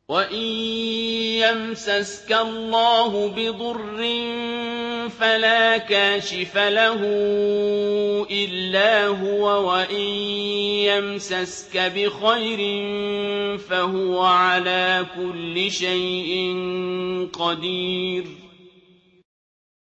وَإِن يَمْسَسْكَ اللَّهُ بِضُرٍّ فَلَا كَاشِفَ لَهُ إِلَّا هُوَ وَإِن يَمْسَسْكَ بِخَيْرٍ فَهُوَ عَلَىٰ كُلِّ شَيْءٍ قَدِيرٌ